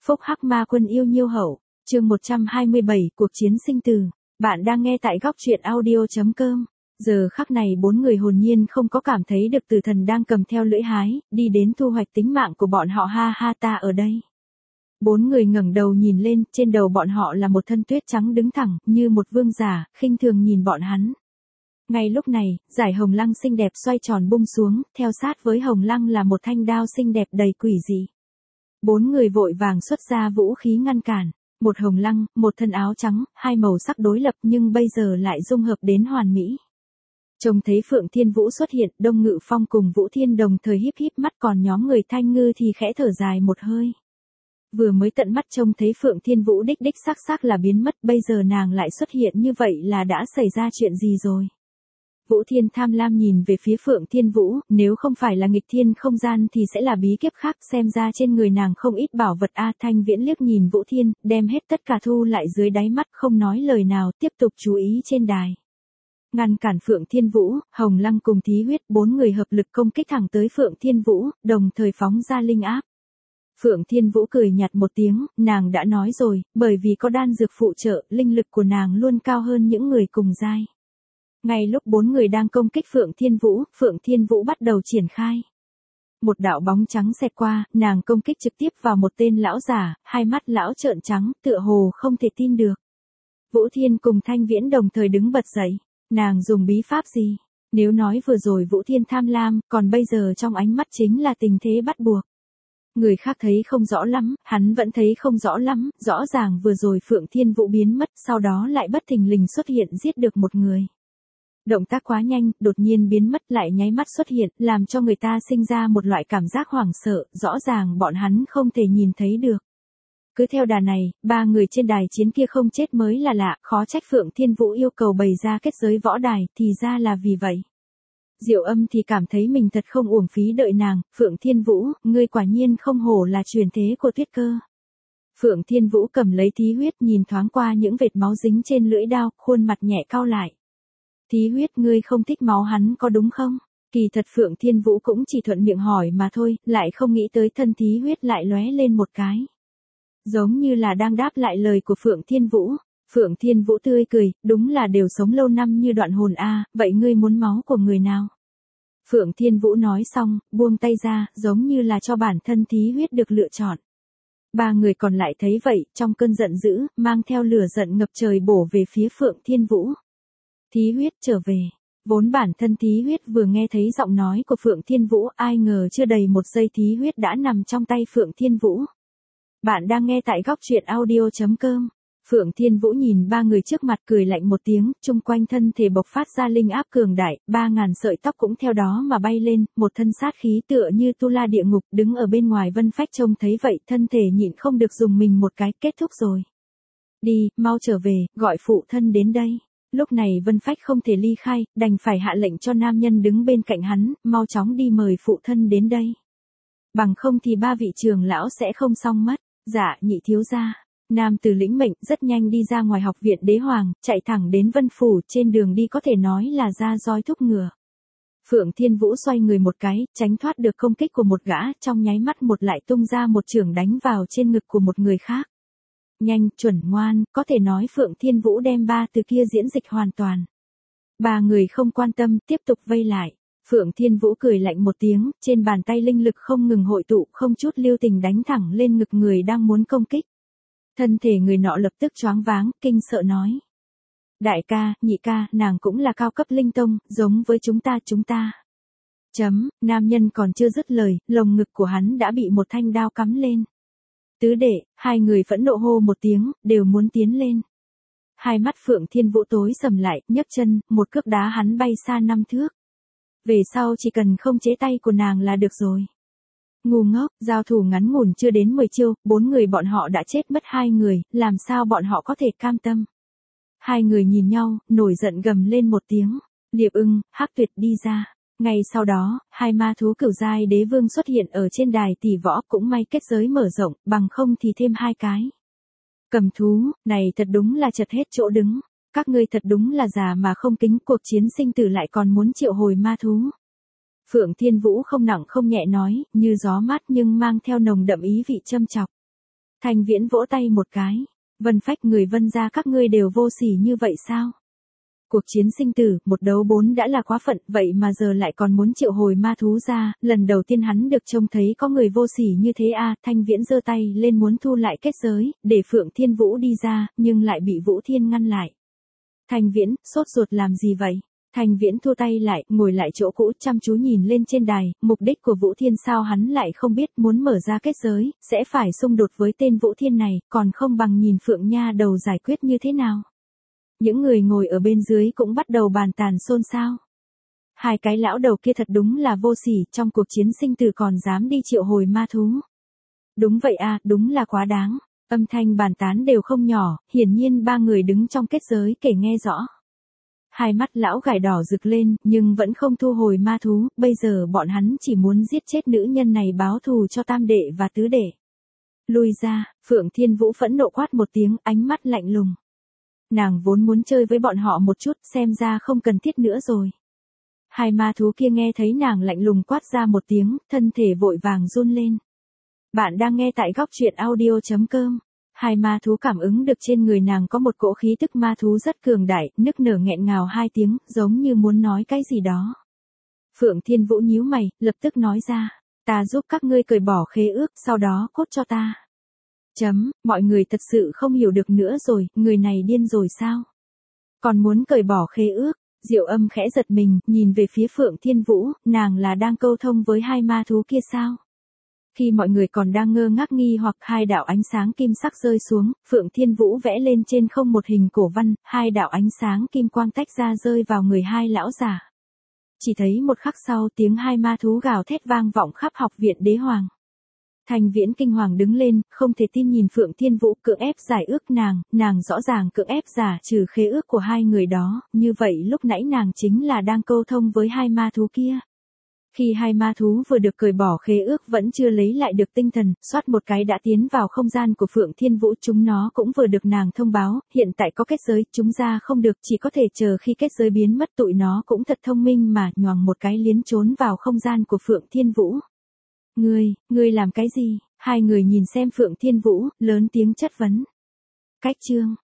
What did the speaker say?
Phúc Hắc Ma Quân yêu nhiêu hậu, chương 127, cuộc chiến sinh tử. Bạn đang nghe tại góc truyện audio.com. Giờ khắc này bốn người hồn nhiên không có cảm thấy được tử thần đang cầm theo lưỡi hái, đi đến thu hoạch tính mạng của bọn họ, ha ha, ta ở đây. Bốn người ngẩng đầu nhìn lên, trên đầu bọn họ là một thân tuyết trắng đứng thẳng, như một vương giả, khinh thường nhìn bọn hắn. Ngay lúc này, dải hồng lăng xinh đẹp xoay tròn bung xuống, theo sát với hồng lăng là một thanh đao xinh đẹp đầy quỷ dị. Bốn người vội vàng xuất ra vũ khí ngăn cản, một hồng lăng, một thân áo trắng, hai màu sắc đối lập nhưng bây giờ lại dung hợp đến hoàn mỹ. Trông thấy Phượng Thiên Vũ xuất hiện, Đông Ngự Phong cùng Vũ Thiên đồng thời híp híp mắt, còn nhóm người Thanh Ngư thì khẽ thở dài một hơi. Vừa mới tận mắt trông thấy Phượng Thiên Vũ đích đích xác là biến mất, bây giờ nàng lại xuất hiện như vậy là đã xảy ra chuyện gì rồi? Vũ Thiên tham lam nhìn về phía Phượng Thiên Vũ, nếu không phải là nghịch thiên không gian thì sẽ là bí kiếp khác, xem ra trên người nàng không ít bảo vật a. Thanh Viễn liếc nhìn Vũ Thiên, đem hết tất cả thu lại dưới đáy mắt, không nói lời nào, tiếp tục chú ý trên đài. Ngăn cản Phượng Thiên Vũ, Hồng Lăng cùng Thí Huyết, bốn người hợp lực công kích thẳng tới Phượng Thiên Vũ, đồng thời phóng ra linh áp. Phượng Thiên Vũ cười nhạt một tiếng, nàng đã nói rồi, bởi vì có đan dược phụ trợ, linh lực của nàng luôn cao hơn những người cùng giai. Ngay lúc bốn người đang công kích Phượng Thiên Vũ bắt đầu triển khai. Một đạo bóng trắng xẹt qua, nàng công kích trực tiếp vào một tên lão giả, hai mắt lão trợn trắng, tựa hồ không thể tin được. Vũ Thiên cùng Thanh Viễn đồng thời đứng bật dậy, nàng dùng bí pháp gì? Nếu nói vừa rồi Vũ Thiên tham lam, còn bây giờ trong ánh mắt chính là tình thế bắt buộc. Người khác thấy không rõ lắm, hắn vẫn thấy không rõ lắm, rõ ràng vừa rồi Phượng Thiên Vũ biến mất, sau đó lại bất thình lình xuất hiện giết được một người. Động tác quá nhanh, đột nhiên biến mất lại nháy mắt xuất hiện, làm cho người ta sinh ra một loại cảm giác hoảng sợ, rõ ràng bọn hắn không thể nhìn thấy được. Cứ theo đà này, ba người trên đài chiến kia không chết mới là lạ, khó trách Phượng Thiên Vũ yêu cầu bày ra kết giới võ đài, thì ra là vì vậy. Diệu Âm thì cảm thấy mình thật không uổng phí đợi nàng, Phượng Thiên Vũ, ngươi quả nhiên không hổ là truyền thế của Tuyết Cơ. Phượng Thiên Vũ cầm lấy Thí Huyết, nhìn thoáng qua những vệt máu dính trên lưỡi đao, khuôn mặt nhẹ cau lại. Thí Huyết, ngươi không thích máu hắn có đúng không? Kỳ thật Phượng Thiên Vũ cũng chỉ thuận miệng hỏi mà thôi, lại không nghĩ tới thân Thí Huyết lại lóe lên một cái. Giống như là đang đáp lại lời của Phượng Thiên Vũ. Phượng Thiên Vũ tươi cười, đúng là đều sống lâu năm như đoạn hồn a, vậy ngươi muốn máu của người nào? Phượng Thiên Vũ nói xong, buông tay ra, giống như là cho bản thân Thí Huyết được lựa chọn. Ba người còn lại thấy vậy, trong cơn giận dữ, mang theo lửa giận ngập trời bổ về phía Phượng Thiên Vũ. Thí Huyết trở về. Vốn bản thân Thí Huyết vừa nghe thấy giọng nói của Phượng Thiên Vũ, ai ngờ chưa đầy một giây Thí Huyết đã nằm trong tay Phượng Thiên Vũ. Bạn đang nghe tại góc truyện audio.com. Phượng Thiên Vũ nhìn ba người trước mặt cười lạnh một tiếng, chung quanh thân thể bộc phát ra linh áp cường đại, 3.000 sợi tóc cũng theo đó mà bay lên, một thân sát khí tựa như tu la địa ngục, đứng ở bên ngoài Vân Phách trông thấy vậy, thân thể nhịn không được dùng mình một cái, kết thúc rồi. Đi, mau trở về, gọi phụ thân đến đây. Lúc này Vân Phách không thể ly khai, đành phải hạ lệnh cho nam nhân đứng bên cạnh hắn, mau chóng đi mời phụ thân đến đây. Bằng không thì ba vị trưởng lão sẽ không xong mất. Dạ, nhị thiếu gia. Nam tử lĩnh mệnh rất nhanh đi ra ngoài học viện đế hoàng, chạy thẳng đến Vân Phủ, trên đường đi có thể nói là ra roi thúc ngựa. Phượng Thiên Vũ xoay người một cái, tránh thoát được công kích của một gã, trong nháy mắt một lại tung ra một chưởng đánh vào trên ngực của một người khác. Nhanh, chuẩn, ngoan, có thể nói Phượng Thiên Vũ đem ba từ kia diễn dịch hoàn toàn. Ba người không quan tâm, tiếp tục vây lại. Phượng Thiên Vũ cười lạnh một tiếng, trên bàn tay linh lực không ngừng hội tụ, không chút lưu tình đánh thẳng lên ngực người đang muốn công kích. Thân thể người nọ lập tức choáng váng, kinh sợ nói. Đại ca, nhị ca, nàng cũng là cao cấp linh tông, giống với chúng ta. Nam nhân còn chưa dứt lời, lồng ngực của hắn đã bị một thanh đao cắm lên. Tứ đệ, hai người phẫn nộ hô một tiếng, đều muốn tiến lên. Hai mắt Phượng Thiên Vũ tối sầm lại, nhấc chân, một cước đá hắn bay xa 5 thước. Về sau chỉ cần không chế tay của nàng là được rồi. Ngu ngốc, giao thủ ngắn ngủn chưa đến 10 chiêu, 4 người bọn họ đã chết mất 2 người, làm sao bọn họ có thể cam tâm. Hai người nhìn nhau, nổi giận gầm lên một tiếng. Liệp Ưng, Hắc Tuyệt đi ra. Ngay sau đó, hai ma thú cửu giai đế vương xuất hiện ở trên đài tỷ võ, cũng may kết giới mở rộng, bằng không thì thêm 2 cái. Cầm thú, này thật đúng là chật hết chỗ đứng. Các ngươi thật đúng là già mà không kính, cuộc chiến sinh tử lại còn muốn triệu hồi ma thú. Phượng Thiên Vũ không nặng không nhẹ nói, như gió mát nhưng mang theo nồng đậm ý vị châm chọc. Thanh Viễn vỗ tay một cái. Vân Phách, người Vân gia các ngươi đều vô sỉ như vậy sao? Cuộc chiến sinh tử, một đấu bốn đã là quá phận, vậy mà giờ lại còn muốn triệu hồi ma thú ra, lần đầu tiên hắn được trông thấy có người vô sỉ như thế à. Thanh Viễn giơ tay lên muốn thu lại kết giới, để Phượng Thiên Vũ đi ra, nhưng lại bị Vũ Thiên ngăn lại. Thanh Viễn, sốt ruột làm gì vậy? Thanh Viễn thua tay lại, ngồi lại chỗ cũ, chăm chú nhìn lên trên đài, mục đích của Vũ Thiên sao hắn lại không biết, muốn mở ra kết giới, sẽ phải xung đột với tên Vũ Thiên này, còn không bằng nhìn Phượng Nha Đầu giải quyết như thế nào. Những người ngồi ở bên dưới cũng bắt đầu bàn tàn xôn xao. Hai cái lão đầu kia thật đúng là vô sỉ, trong cuộc chiến sinh tử còn dám đi triệu hồi ma thú. Đúng vậy à, đúng là quá đáng. Âm thanh bàn tán đều không nhỏ, hiển nhiên ba người đứng trong kết giới kể nghe rõ. Hai mắt lão gải đỏ rực lên, nhưng vẫn không thu hồi ma thú, bây giờ bọn hắn chỉ muốn giết chết nữ nhân này báo thù cho tam đệ và tứ đệ. Lui ra, Phượng Thiên Vũ phẫn nộ quát một tiếng, ánh mắt lạnh lùng. Nàng vốn muốn chơi với bọn họ một chút, xem ra không cần thiết nữa rồi. Hai ma thú kia nghe thấy nàng lạnh lùng quát ra một tiếng, thân thể vội vàng run lên. Bạn đang nghe tại góc truyện audio.com. Hai ma thú cảm ứng được trên người nàng có một cỗ khí tức ma thú rất cường đại, nức nở nghẹn ngào hai tiếng, giống như muốn nói cái gì đó. Phượng Thiên Vũ nhíu mày, lập tức nói ra, ta giúp các ngươi cởi bỏ khế ước, sau đó cốt cho ta. Mọi người thật sự không hiểu được nữa rồi, người này điên rồi sao? Còn muốn cởi bỏ khế ước? Diệu Âm khẽ giật mình, nhìn về phía Phượng Thiên Vũ, nàng là đang câu thông với hai ma thú kia sao? Khi mọi người còn đang ngơ ngác nghi hoặc, hai đạo ánh sáng kim sắc rơi xuống, Phượng Thiên Vũ vẽ lên trên không một hình cổ văn, hai đạo ánh sáng kim quang tách ra rơi vào người hai lão giả. Chỉ thấy một khắc sau, tiếng hai ma thú gào thét vang vọng khắp học viện Đế Hoàng. Thanh Viễn kinh hoàng đứng lên, không thể tin nhìn Phượng Thiên Vũ, cưỡng ép giải ước nàng rõ ràng cưỡng ép giả trừ khế ước của hai người đó, như vậy lúc nãy nàng chính là đang câu thông với hai ma thú kia. Khi hai ma thú vừa được cởi bỏ khế ước vẫn chưa lấy lại được tinh thần, xoát một cái đã tiến vào không gian của Phượng Thiên Vũ, chúng nó cũng vừa được nàng thông báo, hiện tại có kết giới, chúng ra không được, chỉ có thể chờ khi kết giới biến mất. Tụi nó cũng thật thông minh mà, nhoàng một cái liến trốn vào không gian của Phượng Thiên Vũ. Ngươi làm cái gì? Hai người nhìn xem Phượng Thiên Vũ, lớn tiếng chất vấn. Cách chương